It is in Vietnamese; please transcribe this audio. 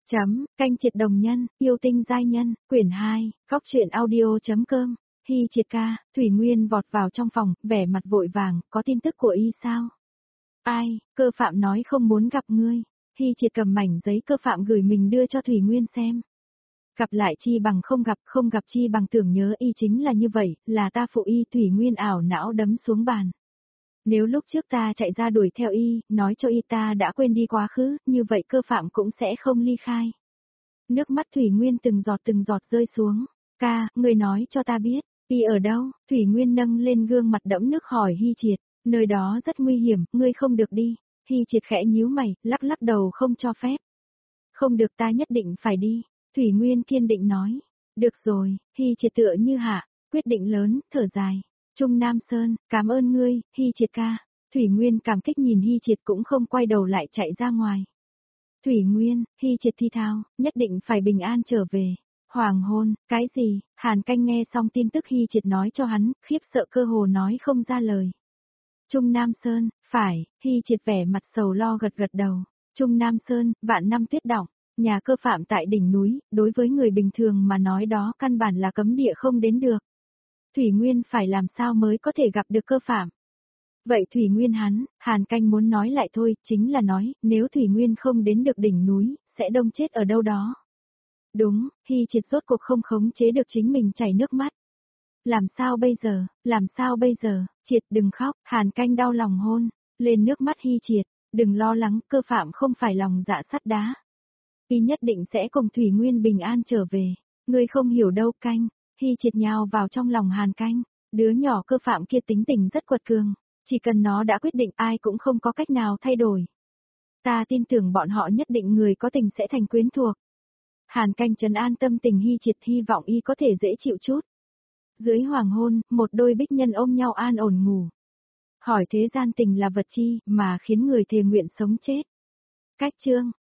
Canh triệt đồng nhân, yêu tinh giai nhân, quyển 2, góc truyện audio.com, Hi Triệt ca, Thủy Nguyên vọt vào trong phòng, vẻ mặt vội vàng, có tin tức của y sao? Ai, cơ phạm nói không muốn gặp ngươi. Hi Triệt cầm mảnh giấy cơ phạm gửi mình đưa cho Thủy Nguyên xem. Gặp lại chi bằng không gặp chi bằng tưởng nhớ y chính là như vậy, là ta phụ y. Thủy Nguyên ảo não đấm xuống bàn. Nếu lúc trước ta chạy ra đuổi theo y, nói cho y ta đã quên đi quá khứ, như vậy cơ phạm cũng sẽ không ly khai. Nước mắt Thủy Nguyên từng giọt rơi xuống. Ca, người nói cho ta biết, y ở đâu? Thủy Nguyên nâng lên gương mặt đẫm nước hỏi Hi Triệt, nơi đó rất nguy hiểm, ngươi không được đi. Hi Triệt khẽ nhíu mày, lắc đầu không cho phép. Không được, ta nhất định phải đi. Thủy Nguyên kiên định nói. Được rồi, Hi Triệt tựa như hạ, quyết định lớn, thở dài. Trung Nam Sơn, cảm ơn ngươi, Hi Triệt ca. Thủy Nguyên cảm kích nhìn Hi Triệt cũng không quay đầu lại chạy ra ngoài. Thủy Nguyên, Hi Triệt thi thao, nhất định phải bình an trở về. Hoàng hôn, cái gì? Hàn Canh nghe xong tin tức Hi Triệt nói cho hắn, khiếp sợ cơ hồ nói không ra lời. Trung Nam Sơn, phải, Hi Triệt vẻ mặt sầu lo gật đầu. Trung Nam Sơn, vạn năm tuyết đọng, nhà cơ phạm tại đỉnh núi, đối với người bình thường mà nói đó căn bản là cấm địa không đến được. Thủy Nguyên phải làm sao mới có thể gặp được cơ phạm? Vậy Thủy Nguyên Hàn Canh muốn nói lại thôi, chính là nói, nếu Thủy Nguyên không đến được đỉnh núi, sẽ đông chết ở đâu đó. Đúng, Hi Triệt rốt cuộc không khống chế được chính mình chảy nước mắt. Làm sao bây giờ, Triệt đừng khóc, Hàn Canh đau lòng hôn, lên nước mắt Hi Triệt, đừng lo lắng, cơ phạm không phải lòng dạ sắt đá. Y nhất định sẽ cùng Thủy Nguyên bình an trở về, ngươi không hiểu đâu Canh, Hi Triệt nhào vào trong lòng Hàn Canh, đứa nhỏ cơ phạm kia tính tình rất quật cường, chỉ cần nó đã quyết định ai cũng không có cách nào thay đổi. Ta tin tưởng bọn họ nhất định người có tình sẽ thành quyến thuộc. Hàn Canh trấn an tâm tình Hi Triệt, hy vọng y có thể dễ chịu chút. Dưới hoàng hôn, một đôi bích nhân ôm nhau an ổn ngủ. Hỏi thế gian tình là vật chi mà khiến người thề nguyện sống chết. Cách chương